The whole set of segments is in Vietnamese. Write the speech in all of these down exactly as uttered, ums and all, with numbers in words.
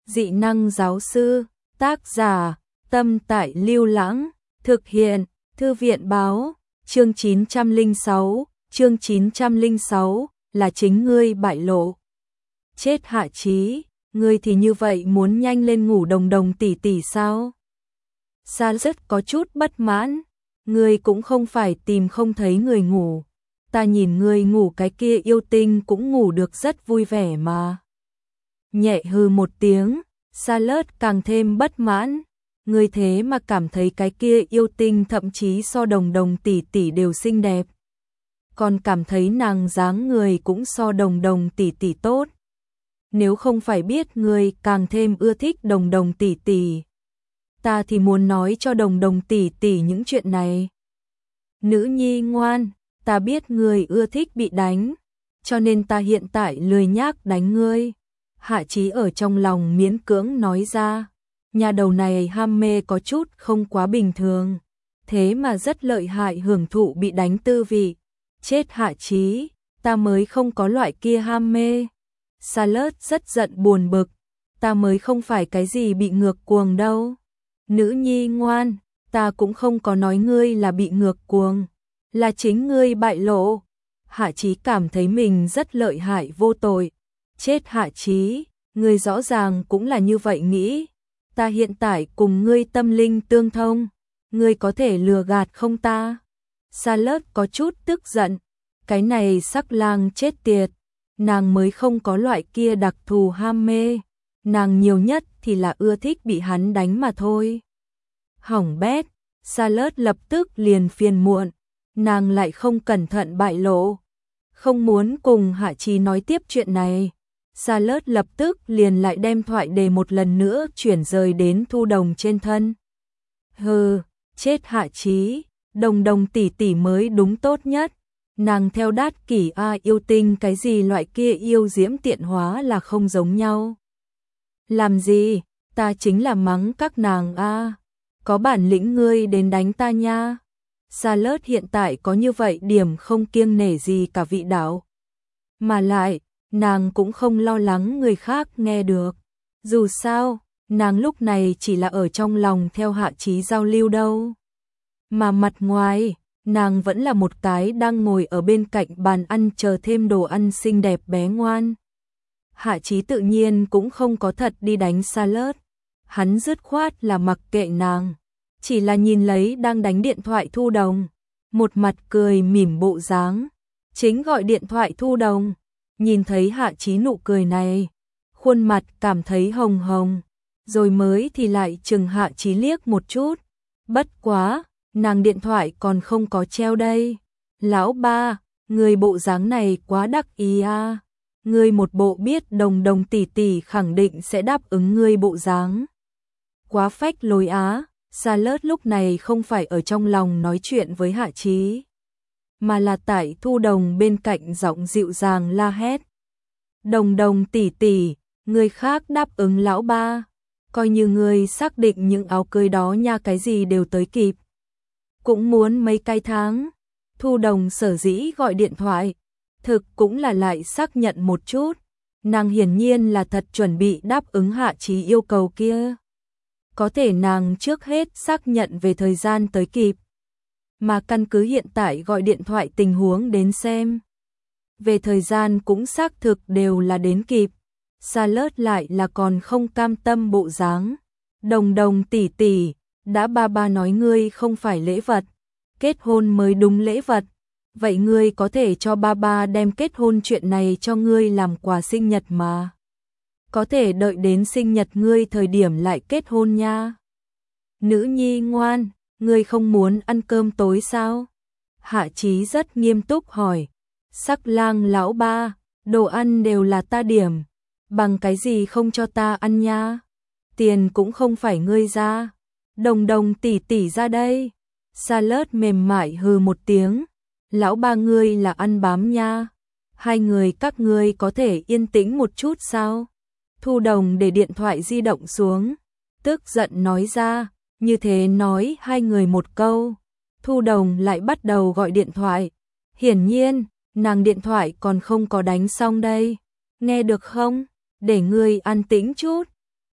Dị năng giáo sư, tác giả, Tâm Tại Lưu Lãng, thực hiện, Thư viện báo, chương chín trăm lẻ sáu, chương chín trăm lẻ sáu, là chính ngươi bại lộ. Chết Hạ Chí, ngươi thì như vậy muốn nhanh lên ngủ Đồng Đồng tỷ tỷ sao? Sa rất có chút bất mãn, ngươi cũng không phải tìm không thấy người ngủ. Ta nhìn ngươi ngủ cái kia yêu tinh cũng ngủ được rất vui vẻ mà. Nhẹ hừ một tiếng, Sa Lớt càng thêm bất mãn. Ngươi thế mà cảm thấy cái kia yêu tinh thậm chí so Đồng Đồng tỷ tỷ đều xinh đẹp. Còn cảm thấy nàng dáng người cũng so Đồng Đồng tỷ tỷ tốt. Nếu không phải biết ngươi càng thêm ưa thích Đồng Đồng tỷ tỷ, ta thì muốn nói cho Đồng Đồng tỷ tỷ những chuyện này. Nữ nhi ngoan, ta biết ngươi ưa thích bị đánh, cho nên ta hiện tại lười nhác đánh ngươi. Hạ Chí ở trong lòng miễn cưỡng nói ra, nhà đầu này ham mê có chút không quá bình thường, thế mà rất lợi hại hưởng thụ bị đánh tư vị. Chết Hạ Chí, ta mới không có loại kia ham mê. Sa Lớt rất giận buồn bực, ta mới không phải cái gì bị ngược cuồng đâu. Nữ nhi ngoan, ta cũng không có nói ngươi là bị ngược cuồng, là chính ngươi bại lộ. Hạ Chí cảm thấy mình rất lợi hại vô tội. Chết Hạ Chí, ngươi rõ ràng cũng là như vậy nghĩ. Ta hiện tại cùng ngươi tâm linh tương thông, ngươi có thể lừa gạt không ta? Sa Lớt có chút tức giận, cái này sắc lang chết tiệt, nàng mới không có loại kia đặc thù ham mê, nàng nhiều nhất thì là ưa thích bị hắn đánh mà thôi. Hỏng bét, Sa Lớt lập tức liền phiền muộn, nàng lại không cẩn thận bại lộ, không muốn cùng Hạ Chí nói tiếp chuyện này. Sa Lớt lập tức liền lại đem thoại đề một lần nữa chuyển rời đến Thu Đồng trên thân. Hừ, chết Hạ Chí, Đồng Đồng tỷ tỷ mới đúng tốt nhất. Nàng theo Đát Kỷ A yêu tinh cái gì loại kia yêu diễm tiện hóa là không giống nhau. Làm gì, ta chính là mắng các nàng a, có bản lĩnh ngươi đến đánh ta nha. Sa Lớt hiện tại có như vậy điểm không kiêng nể gì cả vị đạo. Mà lại, nàng cũng không lo lắng người khác nghe được. Dù sao, nàng lúc này chỉ là ở trong lòng theo Hạ Chí giao lưu đâu. Mà mặt ngoài, nàng vẫn là một cái đang ngồi ở bên cạnh bàn ăn chờ thêm đồ ăn xinh đẹp bé ngoan. Hạ Chí tự nhiên cũng không có thật đi đánh Sa Lớt. Hắn dứt khoát là mặc kệ nàng, chỉ là nhìn lấy đang đánh điện thoại Thu Đồng, một mặt cười mỉm bộ dáng, chính gọi điện thoại Thu Đồng. Nhìn thấy Hạ Chí nụ cười này, khuôn mặt cảm thấy hồng hồng, rồi mới thì lại chừng Hạ Chí liếc một chút. Bất quá, nàng điện thoại còn không có treo đây. Lão ba, người bộ dáng này quá đắc ý a. Ngươi một bộ biết Đồng Đồng tỷ tỷ khẳng định sẽ đáp ứng ngươi bộ dáng. Quá phách lối á. Sa Lớt lúc này không phải ở trong lòng nói chuyện với Hạ Chí, mà là tại Thu Đồng bên cạnh giọng dịu dàng la hét. Đồng Đồng tỷ tỷ, người khác đáp ứng lão ba, coi như người xác định những áo cưới đó nha cái gì đều tới kịp. Cũng muốn mấy cái tháng. Thu Đồng sở dĩ gọi điện thoại, thực cũng là lại xác nhận một chút. Nàng hiển nhiên là thật chuẩn bị đáp ứng Hạ Chí yêu cầu kia. Có thể nàng trước hết xác nhận về thời gian tới kịp, mà căn cứ hiện tại gọi điện thoại tình huống đến xem, về thời gian cũng xác thực đều là đến kịp. Sa Lớt lại là còn không cam tâm bộ dáng. Đồng Đồng tỷ tỷ, đã ba ba nói ngươi không phải lễ vật, kết hôn mới đúng lễ vật. Vậy ngươi có thể cho ba ba đem kết hôn chuyện này cho ngươi làm quà sinh nhật mà. Có thể đợi đến sinh nhật ngươi thời điểm lại kết hôn nha. Nữ nhi ngoan, ngươi không muốn ăn cơm tối sao? Hạ Chí rất nghiêm túc hỏi. Sắc lang lão ba, đồ ăn đều là ta điểm, bằng cái gì không cho ta ăn nha? Tiền cũng không phải ngươi ra, Đồng Đồng tỷ tỷ ra đây. Sa Lớt mềm mại hừ một tiếng. Lão ba ngươi là ăn bám nha. Hai người các ngươi có thể yên tĩnh một chút sao? Thu Đồng để điện thoại di động xuống, tức giận nói ra. Như thế nói hai người một câu, Thu Đồng lại bắt đầu gọi điện thoại. Hiển nhiên, nàng điện thoại còn không có đánh xong đây. Nghe được không? Để ngươi an tĩnh chút.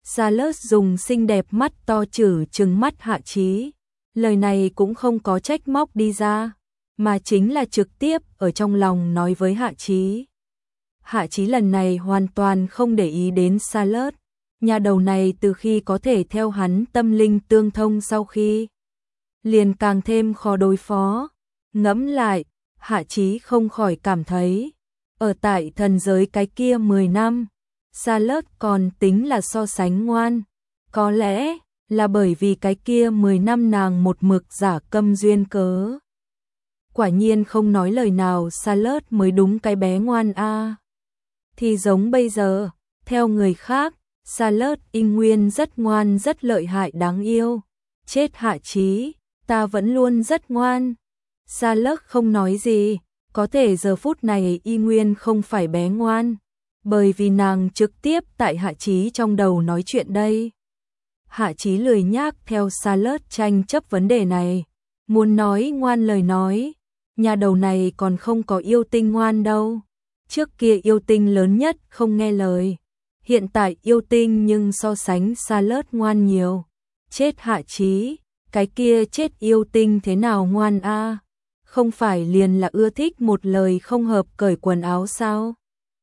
Charlotte dùng xinh đẹp mắt to chử trừng mắt Hạ Chí. Lời này cũng không có trách móc đi ra, mà chính là trực tiếp ở trong lòng nói với Hạ Chí. Hạ Chí lần này hoàn toàn không để ý đến Charlotte. Nhà đầu này từ khi có thể theo hắn tâm linh tương thông sau khi liền càng thêm khó đối phó. Ngẫm lại, Hạ Chí không khỏi cảm thấy, ở tại thần giới cái kia mười năm, Charlotte còn tính là so sánh ngoan. Có lẽ là bởi vì cái kia mười năm nàng một mực giả câm duyên cớ. Quả nhiên không nói lời nào Charlotte mới đúng cái bé ngoan a. À. Thì giống bây giờ, theo người khác, Charlotte y nguyên rất ngoan rất lợi hại đáng yêu. Chết Hạ Chí, ta vẫn luôn rất ngoan. Charlotte không nói gì, có thể giờ phút này y nguyên không phải bé ngoan, bởi vì nàng trực tiếp tại Hạ Chí trong đầu nói chuyện đây. Hạ Chí lười nhác theo Charlotte tranh chấp vấn đề này, muốn nói ngoan lời nói, nhà đầu này còn không có yêu tinh ngoan đâu. Trước kia yêu tinh lớn nhất không nghe lời, hiện tại yêu tinh nhưng so sánh Charlotte ngoan nhiều. Chết Hạ Chí, cái kia chết yêu tinh thế nào ngoan a? À? Không phải liền là ưa thích một lời không hợp cởi quần áo sao?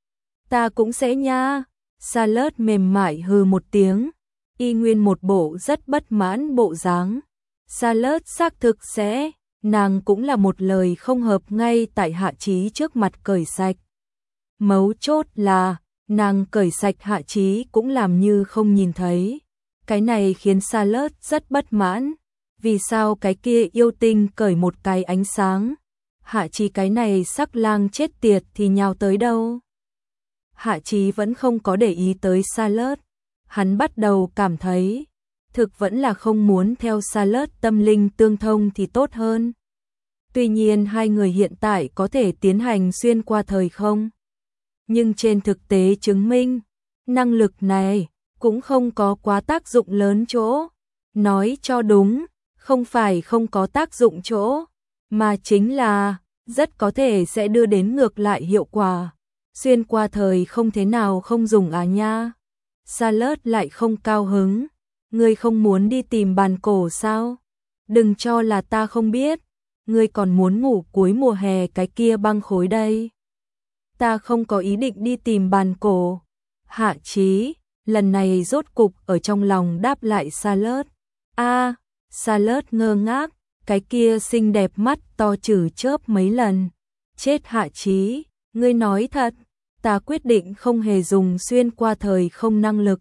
Ta cũng sẽ nha. Charlotte mềm mại hừ một tiếng, y nguyên một bộ rất bất mãn bộ dáng. Charlotte xác thực sẽ, nàng cũng là một lời không hợp ngay tại Hạ Chí trước mặt cởi sạch. Mấu chốt là, nàng cởi sạch Hạ Chí cũng làm như không nhìn thấy. Cái này khiến Charlotte rất bất mãn. Vì sao cái kia yêu tinh cởi một cái ánh sáng, Hạ Chí cái này sắc lang chết tiệt thì nhào tới đâu? Hạ Chí vẫn không có để ý tới Charlotte. Hắn bắt đầu cảm thấy, thực vẫn là không muốn theo Charlotte tâm linh tương thông thì tốt hơn. Tuy nhiên hai người hiện tại có thể tiến hành xuyên qua thời không. Nhưng trên thực tế chứng minh, năng lực này cũng không có quá tác dụng lớn chỗ. Nói cho đúng, không phải không có tác dụng chỗ, mà chính là rất có thể sẽ đưa đến ngược lại hiệu quả. Xuyên qua thời không thế nào không dùng à nha. Charlotte lại không cao hứng. Ngươi không muốn đi tìm bàn cổ sao? Đừng cho là ta không biết. Ngươi còn muốn ngủ cuối mùa hè cái kia băng khối đây. Ta không có ý định đi tìm bàn cổ. Hạ Chí, lần này rốt cục ở trong lòng đáp lại Charlotte. A, à, Charlotte ngơ ngác, cái kia xinh đẹp mắt to chử chớp mấy lần. Chết Hạ Chí, ngươi nói thật, ta quyết định không hề dùng xuyên qua thời không năng lực.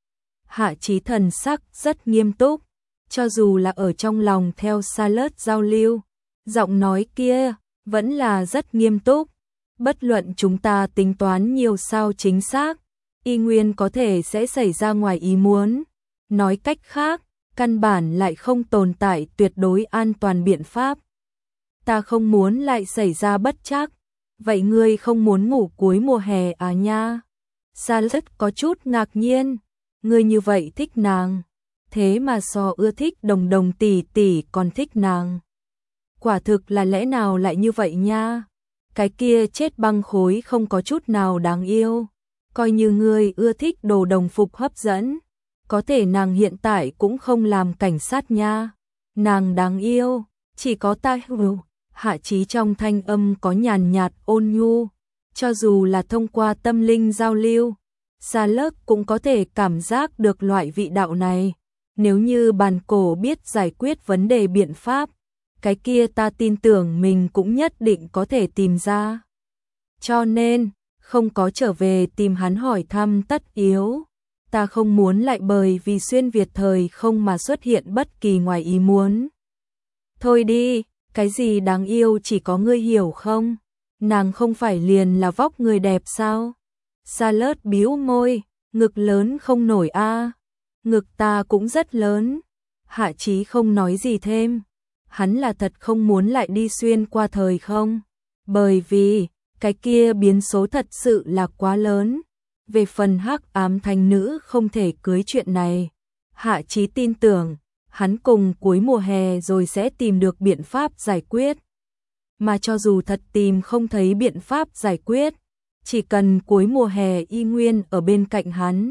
Hạ Chí thần sắc rất nghiêm túc, cho dù là ở trong lòng theo Charlotte giao lưu, giọng nói kia vẫn là rất nghiêm túc. Bất luận chúng ta tính toán nhiều sao chính xác, y nguyên có thể sẽ xảy ra ngoài ý muốn. Nói cách khác, căn bản lại không tồn tại tuyệt đối an toàn biện pháp. Ta không muốn lại xảy ra bất trắc. Vậy ngươi không muốn ngủ cuối mùa hè à nha? Charlotte có chút ngạc nhiên. Ngươi như vậy thích nàng, thế mà so ưa thích Đồng Đồng tỷ tỷ còn thích nàng. Quả thực là lẽ nào lại như vậy nha? Cái kia chết băng khối không có chút nào đáng yêu. Coi như ngươi ưa thích đồ đồng phục hấp dẫn, có thể nàng hiện tại cũng không làm cảnh sát nha. Nàng đáng yêu, chỉ có ta hiểu. Hạ Chí trong thanh âm có nhàn nhạt ôn nhu, cho dù là thông qua tâm linh giao lưu, Charlotte cũng có thể cảm giác được loại vị đạo này. Nếu như bàn cổ biết giải quyết vấn đề biện pháp, cái kia ta tin tưởng mình cũng nhất định có thể tìm ra. Cho nên, không có trở về tìm hắn hỏi thăm tất yếu. Ta không muốn lại bởi vì xuyên Việt thời không mà xuất hiện bất kỳ ngoài ý muốn. Thôi đi, cái gì đáng yêu chỉ có ngươi hiểu không? Nàng không phải liền là vóc người đẹp sao? Charlotte bĩu môi, ngực lớn không nổi a. À. Ngực ta cũng rất lớn. Hạ Chí không nói gì thêm. Hắn là thật không muốn lại đi xuyên qua thời không, bởi vì cái kia biến số thật sự là quá lớn. Về phần hắc ám thánh nữ không thể cưới chuyện này, Hạ Chí tin tưởng hắn cùng cuối mùa hè rồi sẽ tìm được biện pháp giải quyết. Mà cho dù thật tìm không thấy biện pháp giải quyết, chỉ cần cuối mùa hè y nguyên ở bên cạnh hắn,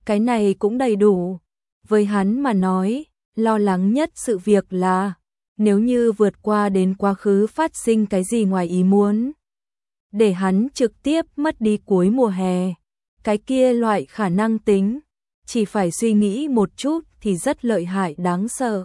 cái này cũng đầy đủ. Với hắn mà nói, lo lắng nhất sự việc là nếu như vượt qua đến quá khứ phát sinh cái gì ngoài ý muốn, để hắn trực tiếp mất đi cuối mùa hè. Cái kia loại khả năng tính, chỉ phải suy nghĩ một chút thì rất lợi hại đáng sợ.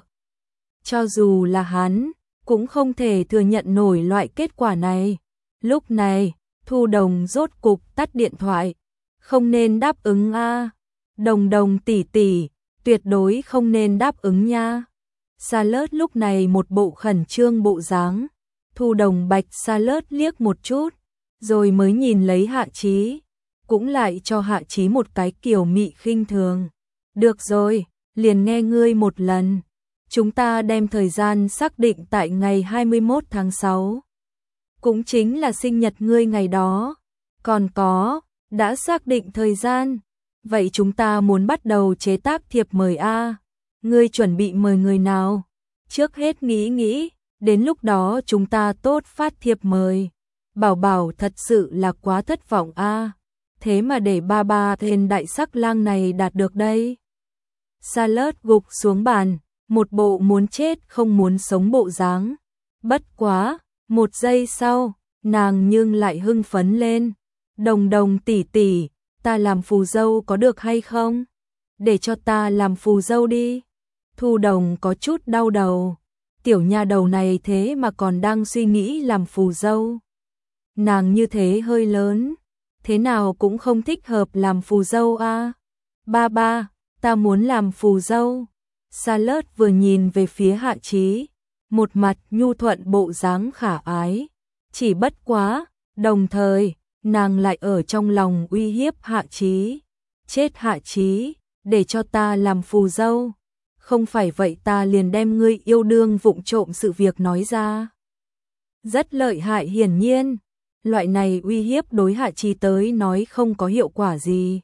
Cho dù là hắn, cũng không thể thừa nhận nổi loại kết quả này. Lúc này, Thu Đồng rốt cục tắt điện thoại. Không nên đáp ứng a. Đồng Đồng tỷ tỷ, tuyệt đối không nên đáp ứng nha. Salad lúc này một bộ khẩn trương bộ dáng. Thu Đồng bạch Salad liếc một chút, rồi mới nhìn lấy Hạ Chí, cũng lại cho Hạ Chí một cái kiểu mị khinh thường. Được rồi, liền nghe ngươi một lần. Chúng ta đem thời gian xác định tại ngày hai mươi mốt tháng sáu. Cũng chính là sinh nhật ngươi ngày đó. Còn có, đã xác định thời gian. Vậy chúng ta muốn bắt đầu chế tác thiệp mời a. Ngươi chuẩn bị mời người nào? Trước hết nghĩ nghĩ, đến lúc đó chúng ta tốt phát thiệp mời. Bảo Bảo thật sự là quá thất vọng a. Thế mà để ba ba tên đại sắc lang này đạt được đây. Salad gục xuống bàn, một bộ muốn chết không muốn sống bộ dáng. Bất quá, một giây sau, nàng nhưng lại hưng phấn lên. Đồng Đồng tỷ tỷ, ta làm phù dâu có được hay không? Để cho ta làm phù dâu đi. Thu Đồng có chút đau đầu. Tiểu nha đầu này thế mà còn đang suy nghĩ làm phù dâu. Nàng như thế hơi lớn, thế nào cũng không thích hợp làm phù dâu a. Ba ba, ta muốn làm phù dâu. Salad vừa nhìn về phía Hạ Chí, một mặt nhu thuận bộ dáng khả ái. Chỉ bất quá, đồng thời, nàng lại ở trong lòng uy hiếp Hạ Chí. Chết Hạ Chí, để cho ta làm phù dâu. Không phải vậy ta liền đem ngươi yêu đương vụng trộm sự việc nói ra. Rất lợi hại hiển nhiên. Loại này uy hiếp đối Hạ Chí tới nói không có hiệu quả gì.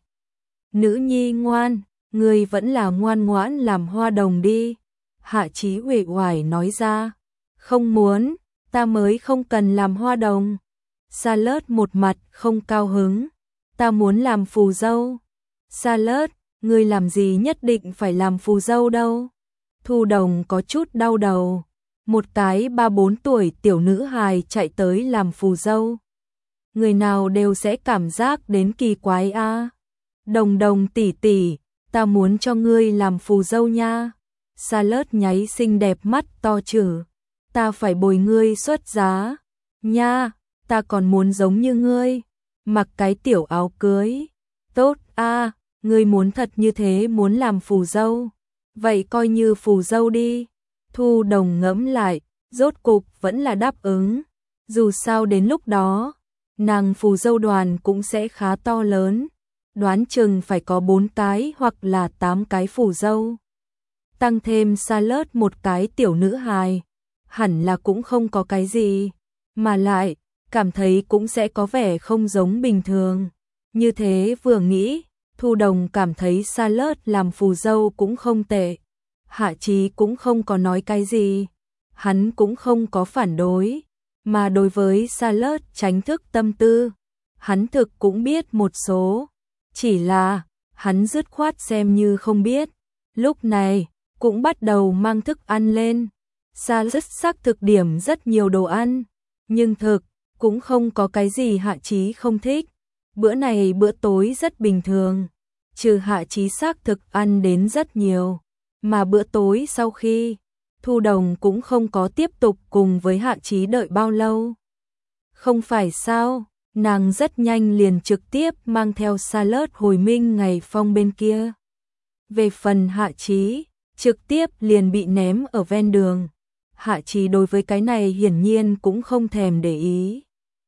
Nữ nhi ngoan, ngươi vẫn là ngoan ngoãn làm hoa đồng đi. Hạ Chí uể oải nói ra. Không muốn, ta mới không cần làm hoa đồng. Salad một mặt không cao hứng. Ta muốn làm phù dâu. Salad, ngươi làm gì nhất định phải làm phù dâu đâu. Thu Đồng có chút đau đầu. Một cái ba bốn tuổi tiểu nữ hài chạy tới làm phù dâu. Người nào đều sẽ cảm giác đến kỳ quái a. Đồng Đồng tỷ tỷ, ta muốn cho ngươi làm phù dâu nha. Salad nháy xinh đẹp mắt to chử. Ta phải bồi ngươi xuất giá. Nha, ta còn muốn giống như ngươi. Mặc cái tiểu áo cưới. Tốt a, ngươi muốn thật như thế muốn làm phù dâu. Vậy coi như phù dâu đi. Thu Đồng ngẫm lại, rốt cục vẫn là đáp ứng. Dù sao đến lúc đó, nàng phù dâu đoàn cũng sẽ khá to lớn. Đoán chừng phải có bốn cái hoặc là tám cái phù dâu. Tăng thêm Salad một cái tiểu nữ hài. Hẳn là cũng không có cái gì. Mà lại, cảm thấy cũng sẽ có vẻ không giống bình thường. Như thế vừa nghĩ, Thu Đồng cảm thấy Salad làm phù dâu cũng không tệ. Hạ Chí cũng không có nói cái gì. Hắn cũng không có phản đối. Mà đối với Salad tránh thức tâm tư, hắn thực cũng biết một số. Chỉ là, hắn dứt khoát xem như không biết. Lúc này, cũng bắt đầu mang thức ăn lên. Salad xác thực điểm rất nhiều đồ ăn. Nhưng thực, cũng không có cái gì Hạ Chí không thích. Bữa này bữa tối rất bình thường. Trừ Hạ Chí xác thực ăn đến rất nhiều. Mà bữa tối sau khi, Thu Đồng cũng không có tiếp tục cùng với Hạ Chí đợi bao lâu. Không phải sao, nàng rất nhanh liền trực tiếp mang theo Salad hồi Minh Ngày Phong bên kia. Về phần Hạ Chí, trực tiếp liền bị ném ở ven đường. Hạ Chí đối với cái này hiển nhiên cũng không thèm để ý.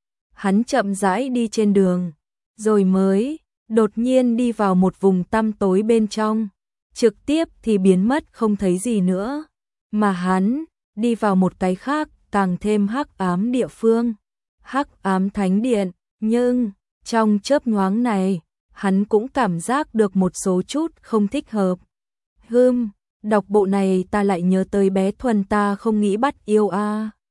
Hắn chậm rãi đi trên đường, rồi mới đột nhiên đi vào một vùng tăm tối bên trong, trực tiếp thì biến mất không thấy gì nữa. Mà hắn đi vào một cái khác càng thêm hắc ám địa phương, hắc ám thánh điện. Nhưng trong chớp nhoáng này, hắn cũng cảm giác được một số chút không thích hợp. Hừm, đọc bộ này ta lại nhớ tới bé Thuần ta không nghĩ bắt yêu a.